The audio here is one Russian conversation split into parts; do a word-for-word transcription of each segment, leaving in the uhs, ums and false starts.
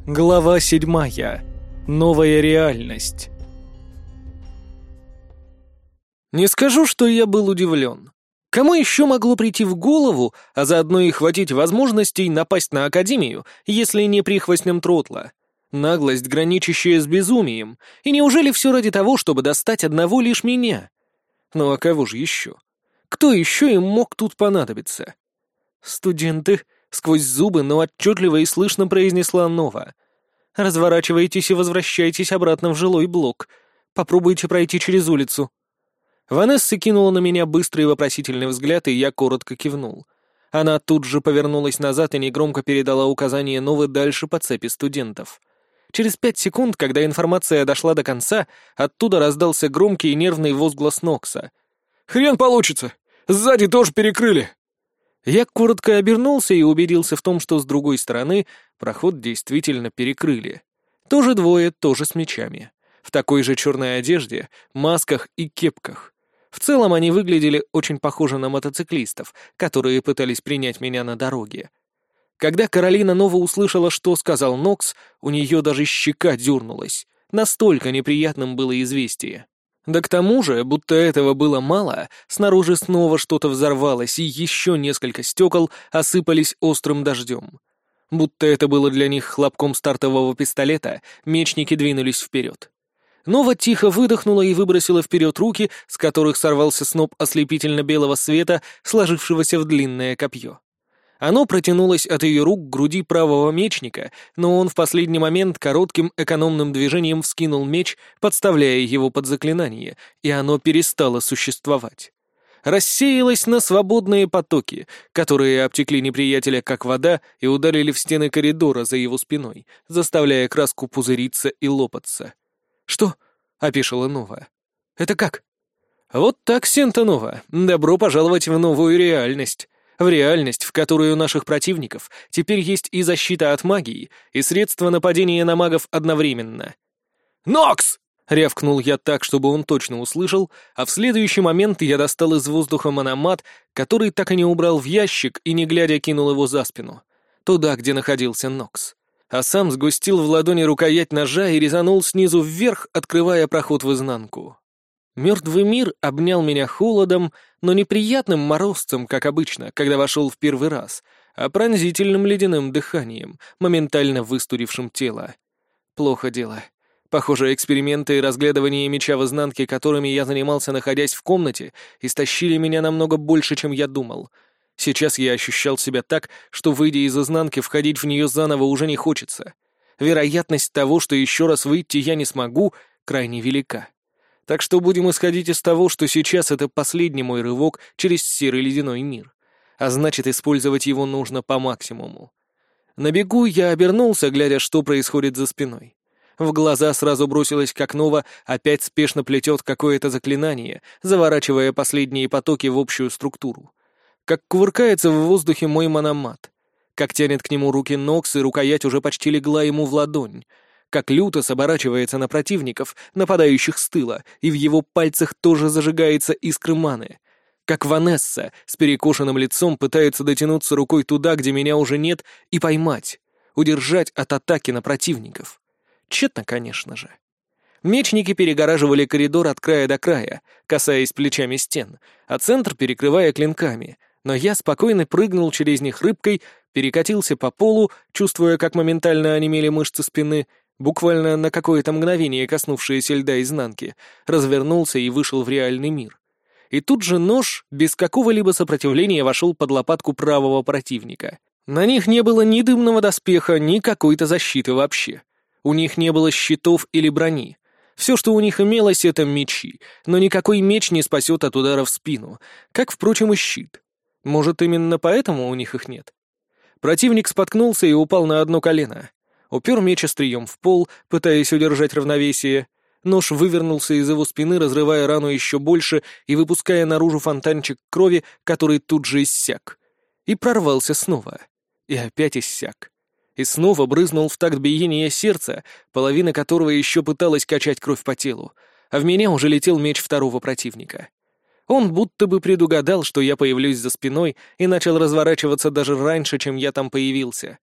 Глава седьмая. Новая реальность. Не скажу, что я был удивлен. Кому еще могло прийти в голову, а заодно и хватить возможностей напасть на Академию, если не прихвостнем Тротла? Наглость, граничащая с безумием. И неужели все ради того, чтобы достать одного лишь меня? Ну а кого же еще? Кто еще им мог тут понадобиться? «Студенты», — сквозь зубы, но отчетливо и слышно произнесла Нова. «Разворачивайтесь и возвращайтесь обратно в жилой блок. Попробуйте пройти через улицу». Ванесса кинула на меня быстрый вопросительный взгляд, и я коротко кивнул. Она тут же повернулась назад и негромко передала указание Новы дальше по цепи студентов. Через пять секунд, когда информация дошла до конца, оттуда раздался громкий и нервный возглас Нокса. «Хрен получится! Сзади тоже перекрыли!» Я коротко обернулся и убедился в том, что с другой стороны проход действительно перекрыли. Тоже двое, тоже с мечами. В такой же черной одежде, масках и кепках. В целом они выглядели очень похоже на мотоциклистов, которые пытались принять меня на дороге. Когда Каролина Нова услышала, что сказал Нокс, у нее даже щека дернулась. Настолько неприятным было известие. Да к тому же, будто этого было мало, снаружи снова что-то взорвалось, и еще несколько стекол осыпались острым дождем. Будто это было для них хлопком стартового пистолета, мечники двинулись вперед. Нова тихо выдохнула и выбросила вперед руки, с которых сорвался сноп ослепительно-белого света, сложившегося в длинное копье. Оно протянулось от ее рук к груди правого мечника, но он в последний момент коротким экономным движением вскинул меч, подставляя его под заклинание, и оно перестало существовать. Рассеялось на свободные потоки, которые обтекли неприятеля как вода и ударили в стены коридора за его спиной, заставляя краску пузыриться и лопаться. «Что?» — опешила Нова. «Это как?» «Вот так, Сента Нова. Добро пожаловать в новую реальность. В реальность, в которой у наших противников теперь есть и защита от магии, и средства нападения на магов одновременно». «Нокс!» — рявкнул я так, чтобы он точно услышал, а в следующий момент я достал из воздуха мономат, который так и не убрал в ящик и, не глядя, кинул его за спину. Туда, где находился Нокс. А сам сгустил в ладони рукоять ножа и резанул снизу вверх, открывая проход в изнанку. Мертвый мир обнял меня холодом, но неприятным морозцем, как обычно, когда вошел в первый раз, а пронзительным ледяным дыханием, моментально выстурившим тело. Плохо дело. Похоже, эксперименты и разглядывание меча в изнанке, которыми я занимался, находясь в комнате, истощили меня намного больше, чем я думал. Сейчас я ощущал себя так, что, выйдя из изнанки, входить в нее заново уже не хочется. Вероятность того, что еще раз выйти я не смогу, крайне велика. Так что будем исходить из того, что сейчас это последний мой рывок через серый ледяной мир. А значит, использовать его нужно по максимуму. На бегу я обернулся, глядя, что происходит за спиной. В глаза сразу бросилось, как Нова опять спешно плетет какое-то заклинание, заворачивая последние потоки в общую структуру. Как кувыркается в воздухе мой мономат. Как тянет к нему руки Нокс, и рукоять уже почти легла ему в ладонь. Как Лютос оборачивается на противников, нападающих с тыла, и в его пальцах тоже зажигается искры маны. Как Ванесса с перекошенным лицом пытается дотянуться рукой туда, где меня уже нет, и поймать, удержать от атаки на противников. Тщетно, конечно же. Мечники перегораживали коридор от края до края, касаясь плечами стен, а центр перекрывая клинками, но я спокойно прыгнул через них рыбкой, перекатился по полу, чувствуя, как моментально онемели мышцы спины, буквально на какое-то мгновение коснувшиеся льда изнанки, развернулся и вышел в реальный мир. И тут же нож без какого-либо сопротивления вошел под лопатку правого противника. На них не было ни дымного доспеха, ни какой-то защиты вообще. У них не было щитов или брони. Все, что у них имелось, — это мечи, но никакой меч не спасет от удара в спину, как, впрочем, и щит. Может, именно поэтому у них их нет? Противник споткнулся и упал на одно колено. Упер меч острием в пол, пытаясь удержать равновесие. Нож вывернулся из его спины, разрывая рану еще больше и выпуская наружу фонтанчик крови, который тут же иссяк. И прорвался снова. И опять иссяк. И снова брызнул в такт биения сердца, половина которого еще пыталась качать кровь по телу, а в меня уже летел меч второго противника. Он будто бы предугадал, что я появлюсь за спиной, и начал разворачиваться даже раньше, чем я там появился.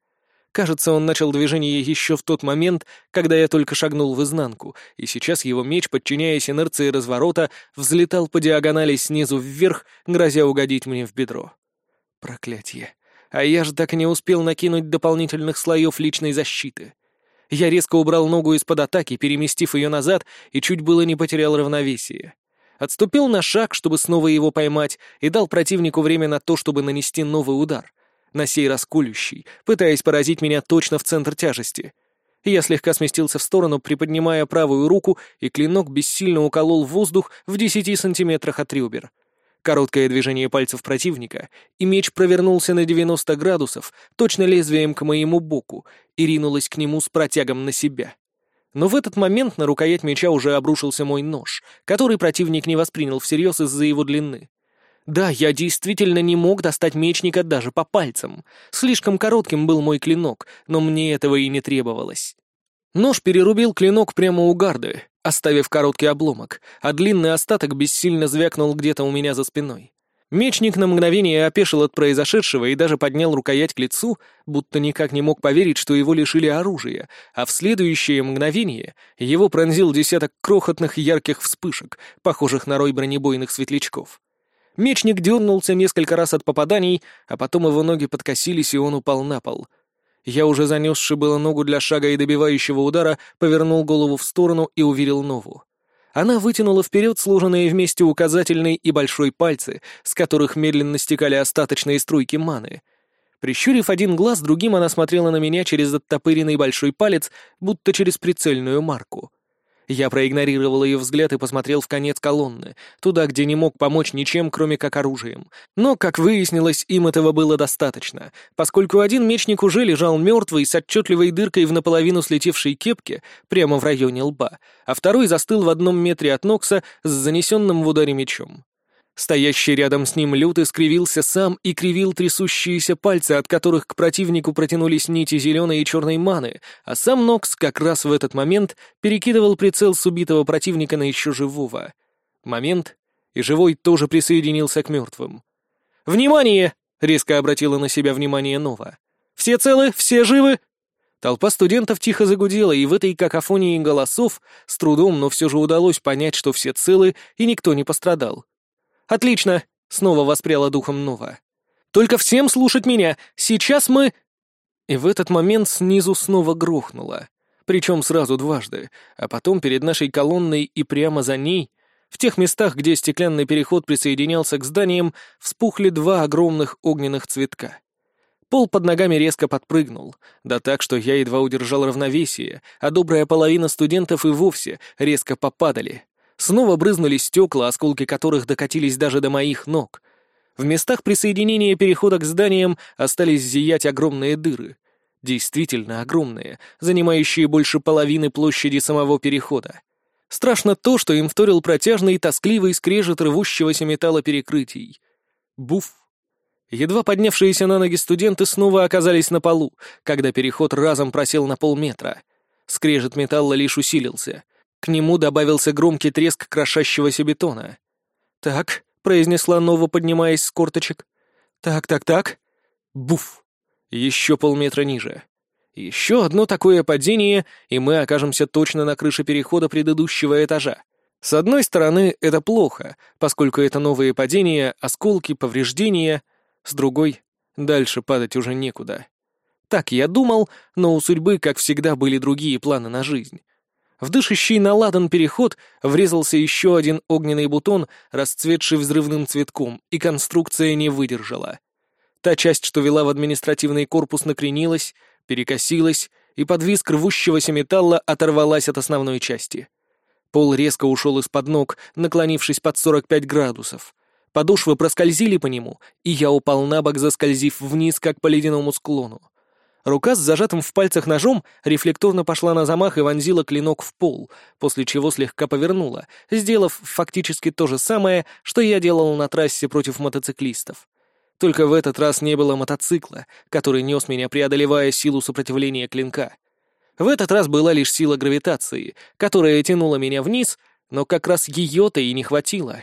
Кажется, он начал движение еще в тот момент, когда я только шагнул в изнанку, и сейчас его меч, подчиняясь инерции разворота, взлетал по диагонали снизу вверх, грозя угодить мне в бедро. Проклятье. А я же так и не успел накинуть дополнительных слоев личной защиты. Я резко убрал ногу из-под атаки, переместив ее назад, и чуть было не потерял равновесие. Отступил на шаг, чтобы снова его поймать, и дал противнику время на то, чтобы нанести новый удар. На сей раз колющий, пытаясь поразить меня точно в центр тяжести. Я слегка сместился в сторону, приподнимая правую руку, и клинок бессильно уколол воздух в десяти сантиметрах от ребер. Короткое движение пальцев противника, и меч провернулся на девяносто градусов, точно лезвием к моему боку, и ринулась к нему с протягом на себя. Но в этот момент на рукоять меча уже обрушился мой нож, который противник не воспринял всерьез из-за его длины. Да, я действительно не мог достать мечника даже по пальцам. Слишком коротким был мой клинок, но мне этого и не требовалось. Нож перерубил клинок прямо у гарды, оставив короткий обломок, а длинный остаток бессильно звякнул где-то у меня за спиной. Мечник на мгновение опешил от произошедшего и даже поднял рукоять к лицу, будто никак не мог поверить, что его лишили оружия, а в следующее мгновение его пронзил десяток крохотных ярких вспышек, похожих на рой бронебойных светлячков. Мечник дернулся несколько раз от попаданий, а потом его ноги подкосились, и он упал на пол. Я, уже занесши было ногу для шага и добивающего удара, повернул голову в сторону и увидел Нову. Она вытянула вперед сложенные вместе указательный и большой пальцы, с которых медленно стекали остаточные струйки маны. Прищурив один глаз, другим она смотрела на меня через оттопыренный большой палец, будто через прицельную марку. Я проигнорировал ее взгляд и посмотрел в конец колонны, туда, где не мог помочь ничем, кроме как оружием. Но, как выяснилось, им этого было достаточно, поскольку один мечник уже лежал мертвый с отчетливой дыркой в наполовину слетевшей кепке прямо в районе лба, а второй застыл в одном метре от Нокса с занесенным в ударе мечом. Стоящий рядом с ним Лютый скривился сам и кривил трясущиеся пальцы, от которых к противнику протянулись нити зеленой и черной маны, а сам Нокс как раз в этот момент перекидывал прицел с убитого противника на еще живого. Момент, и живой тоже присоединился к мертвым. «Внимание!» — резко обратила на себя внимание Нова. «Все целы? Все живы?» Толпа студентов тихо загудела, и в этой какофонии голосов с трудом, но все же удалось понять, что все целы и никто не пострадал. «Отлично!» — снова воспряла духом Нова. «Только всем слушать меня! Сейчас мы...» И в этот момент снизу снова грохнуло. Причем сразу дважды, а потом перед нашей колонной и прямо за ней, в тех местах, где стеклянный переход присоединялся к зданиям, вспухли два огромных огненных цветка. Пол под ногами резко подпрыгнул, да так, что я едва удержал равновесие, а добрая половина студентов и вовсе резко попадали. Снова брызнули стекла, осколки которых докатились даже до моих ног. В местах присоединения перехода к зданиям остались зиять огромные дыры. Действительно огромные, занимающие больше половины площади самого перехода. Страшно то, что им вторил протяжный и тоскливый скрежет рвущегося металла перекрытий. Буф! Едва поднявшиеся на ноги студенты снова оказались на полу, когда переход разом просел на полметра. Скрежет металла лишь усилился. К нему добавился громкий треск крошащегося бетона. «Так», — произнесла Нова, поднимаясь с корточек. «Так, так, так». Буф! Еще полметра ниже. Еще одно такое падение, и мы окажемся точно на крыше перехода предыдущего этажа. С одной стороны, это плохо, поскольку это новые падения, осколки, повреждения. С другой, дальше падать уже некуда. Так я думал, но у судьбы, как всегда, были другие планы на жизнь. В дышащий на ладан переход врезался еще один огненный бутон, расцветший взрывным цветком, и конструкция не выдержала. Та часть, что вела в административный корпус, накренилась, перекосилась, и под визг рвущегося металла оторвалась от основной части. Пол резко ушел из-под ног, наклонившись под сорок пять градусов. Подошвы проскользили по нему, и я упал на бок, заскользив вниз, как по ледяному склону. Рука с зажатым в пальцах ножом рефлекторно пошла на замах и вонзила клинок в пол, после чего слегка повернула, сделав фактически то же самое, что я делал на трассе против мотоциклистов. Только в этот раз не было мотоцикла, который нес меня, преодолевая силу сопротивления клинка. В этот раз была лишь сила гравитации, которая тянула меня вниз, но как раз ее-то и не хватило.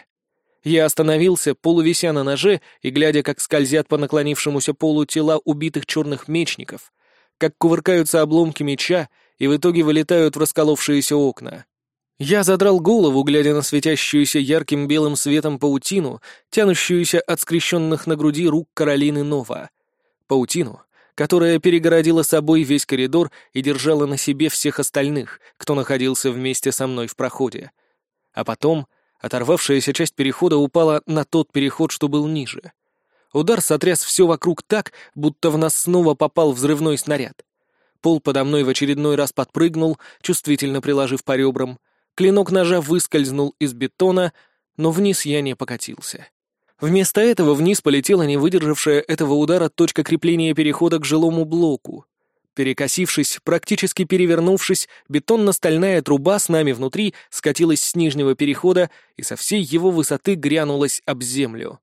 Я остановился, полувися на ноже и глядя, как скользят по наклонившемуся полу тела убитых черных мечников. как кувыркаются обломки меча и в итоге вылетают в расколовшиеся окна. Я задрал голову, глядя на светящуюся ярким белым светом паутину, тянущуюся от скрещенных на груди рук Каролины Нова. Паутину, которая перегородила собой весь коридор и держала на себе всех остальных, кто находился вместе со мной в проходе. А потом оторвавшаяся часть перехода упала на тот переход, что был ниже. Удар сотряс все вокруг так, будто в нас снова попал взрывной снаряд. Пол подо мной в очередной раз подпрыгнул, чувствительно приложив по ребрам. Клинок ножа выскользнул из бетона, но вниз я не покатился. Вместо этого вниз полетела не выдержавшая этого удара точка крепления перехода к жилому блоку. Перекосившись, практически перевернувшись, бетонно-стальная труба с нами внутри скатилась с нижнего перехода и со всей его высоты грянулась об землю.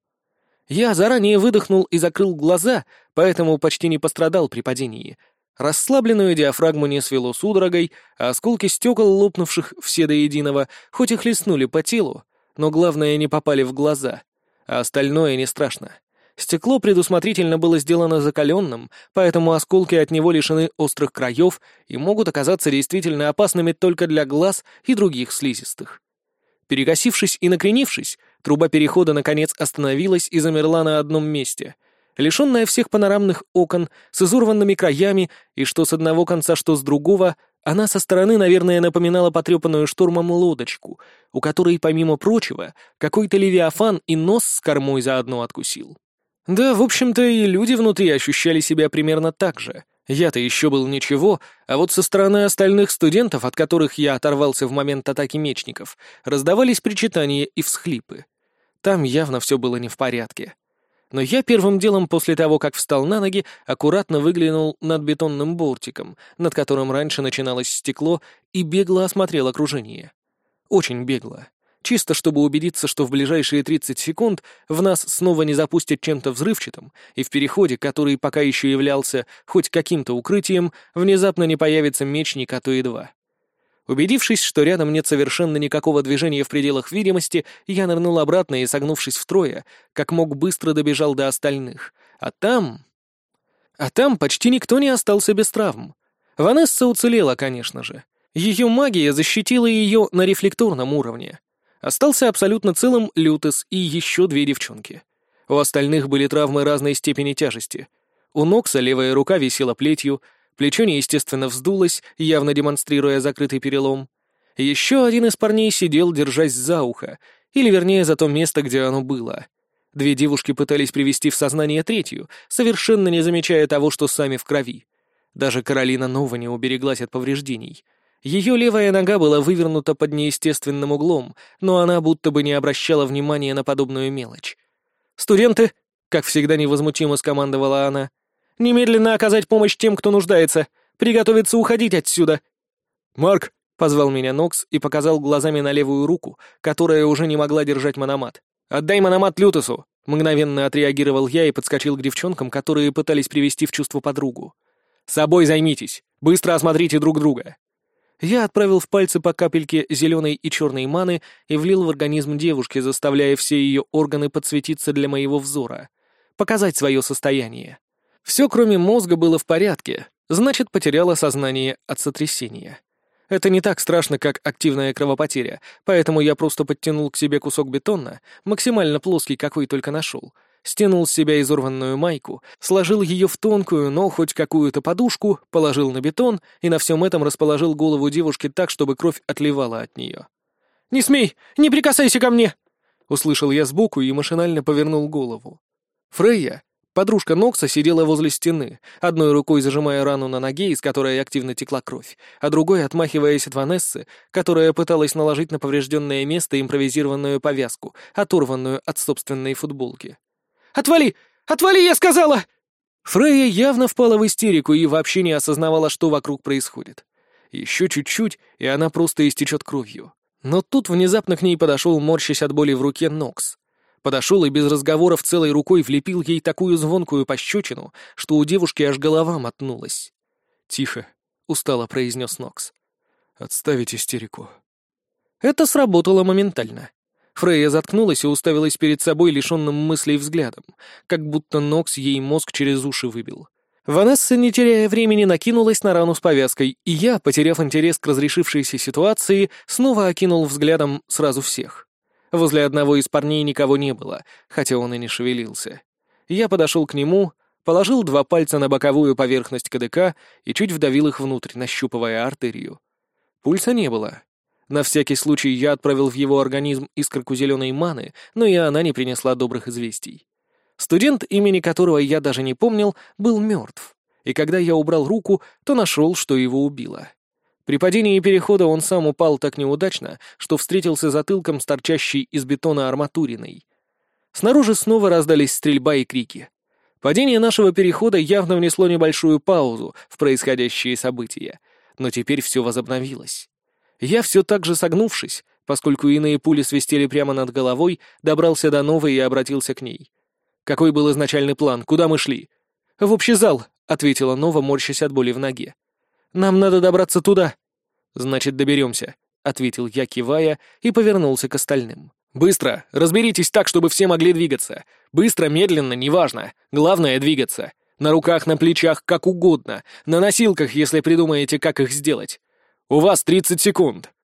Я заранее выдохнул и закрыл глаза, поэтому почти не пострадал при падении. Расслабленную диафрагму не свело судорогой, а осколки стекол, лопнувших все до единого, хоть и хлестнули по телу, но главное, не попали в глаза, а остальное не страшно. Стекло предусмотрительно было сделано закаленным, поэтому осколки от него лишены острых краев и могут оказаться действительно опасными только для глаз и других слизистых. Перекосившись и накренившись, труба перехода наконец остановилась и замерла на одном месте, лишенная всех панорамных окон, с изорванными краями, и что с одного конца, что с другого, она со стороны, наверное, напоминала потрепанную штормом лодочку, у которой, помимо прочего, какой-то левиафан и нос с кормой заодно откусил. Да, в общем-то, и люди внутри ощущали себя примерно так же. Я-то еще был ничего, а вот со стороны остальных студентов, от которых я оторвался в момент атаки мечников, раздавались причитания и всхлипы. Там явно все было не в порядке. Но я первым делом после того, как встал на ноги, аккуратно выглянул над бетонным бортиком, над которым раньше начиналось стекло, и бегло осмотрел окружение. Очень бегло. Чисто чтобы убедиться, что в ближайшие тридцать секунд в нас снова не запустят чем-то взрывчатым, и в переходе, который пока еще являлся хоть каким-то укрытием, внезапно не появится мечник, а то и два. Убедившись, что рядом нет совершенно никакого движения в пределах видимости, я нырнул обратно и, согнувшись втрое, как мог быстро добежал до остальных. А там... А там почти никто не остался без травм. Ванесса уцелела, конечно же. Ее магия защитила ее на рефлекторном уровне. Остался абсолютно целым Лютес и еще две девчонки. У остальных были травмы разной степени тяжести. У Нокса левая рука висела плетью, плечо неестественно вздулось, явно демонстрируя закрытый перелом. Еще один из парней сидел, держась за ухо, или вернее за то место, где оно было. Две девушки пытались привести в сознание третью, совершенно не замечая того, что сами в крови. Даже Каролина Нова не убереглась от повреждений. Ее левая нога была вывернута под неестественным углом, но она будто бы не обращала внимания на подобную мелочь. «Студенты!» — как всегда невозмутимо скомандовала она. «Немедленно оказать помощь тем, кто нуждается! Приготовиться уходить отсюда!» «Марк!» — позвал меня Нокс и показал глазами на левую руку, которая уже не могла держать мономат. «Отдай мономат Лютесу!» — мгновенно отреагировал я и подскочил к девчонкам, которые пытались привести в чувство подругу. «Собой займитесь! Быстро осмотрите друг друга!» Я отправил в пальцы по капельке зеленой и черной маны и влил в организм девушки, заставляя все ее органы подсветиться для моего взора, показать свое состояние. Все, кроме мозга, было в порядке, значит, потеряла сознание от сотрясения. Это не так страшно, как активная кровопотеря, поэтому я просто подтянул к себе кусок бетона, максимально плоский, какой только нашел, стянул с себя изорванную майку, сложил ее в тонкую, но хоть какую-то подушку, положил на бетон и на всем этом расположил голову девушки так, чтобы кровь отливала от нее. «Не смей! Не прикасайся ко мне!» Услышал я сбоку и машинально повернул голову. Фрейя, подружка Нокса, сидела возле стены, одной рукой зажимая рану на ноге, из которой активно текла кровь, а другой отмахиваясь от Ванессы, которая пыталась наложить на поврежденное место импровизированную повязку, оторванную от собственной футболки. «Отвали! Отвали, я сказала!» Фрейя явно впала в истерику и вообще не осознавала, что вокруг происходит. Еще чуть-чуть, и она просто истечет кровью. Но тут внезапно к ней подошел, морщась от боли в руке, Нокс. Подошел и без разговоров целой рукой влепил ей такую звонкую пощечину, что у девушки аж голова мотнулась. «Тихо», — устало произнес Нокс. «Отставить истерику». Это сработало моментально. Фрейя заткнулась и уставилась перед собой лишенным мыслей взглядом, как будто Нокс ей мозг через уши выбил. Ванесса, не теряя времени, накинулась на рану с повязкой, и я, потеряв интерес к разрешившейся ситуации, снова окинул взглядом сразу всех. Возле одного из парней никого не было, хотя он и не шевелился. Я подошел к нему, положил два пальца на боковую поверхность КДК и чуть вдавил их внутрь, нащупывая артерию. Пульса не было. На всякий случай я отправил в его организм искорку зеленой маны, но и она не принесла добрых известий. Студент, имени которого я даже не помнил, был мертв, и когда я убрал руку, то нашел, что его убило. При падении перехода он сам упал так неудачно, что встретился затылком с торчащей из бетона арматуриной. Снаружи снова раздались стрельба и крики. Падение нашего перехода явно внесло небольшую паузу в происходящие события, но теперь все возобновилось. Я все так же согнувшись, поскольку иные пули свистели прямо над головой, добрался до новой и обратился к ней. «Какой был изначальный план? Куда мы шли?» «В общий зал», — ответила Нова, морщась от боли в ноге. «Нам надо добраться туда». «Значит, доберемся», — ответил я, кивая, и повернулся к остальным. «Быстро! Разберитесь так, чтобы все могли двигаться. Быстро, медленно, неважно. Главное — двигаться. На руках, на плечах, как угодно. На носилках, если придумаете, как их сделать. У вас тридцать секунд».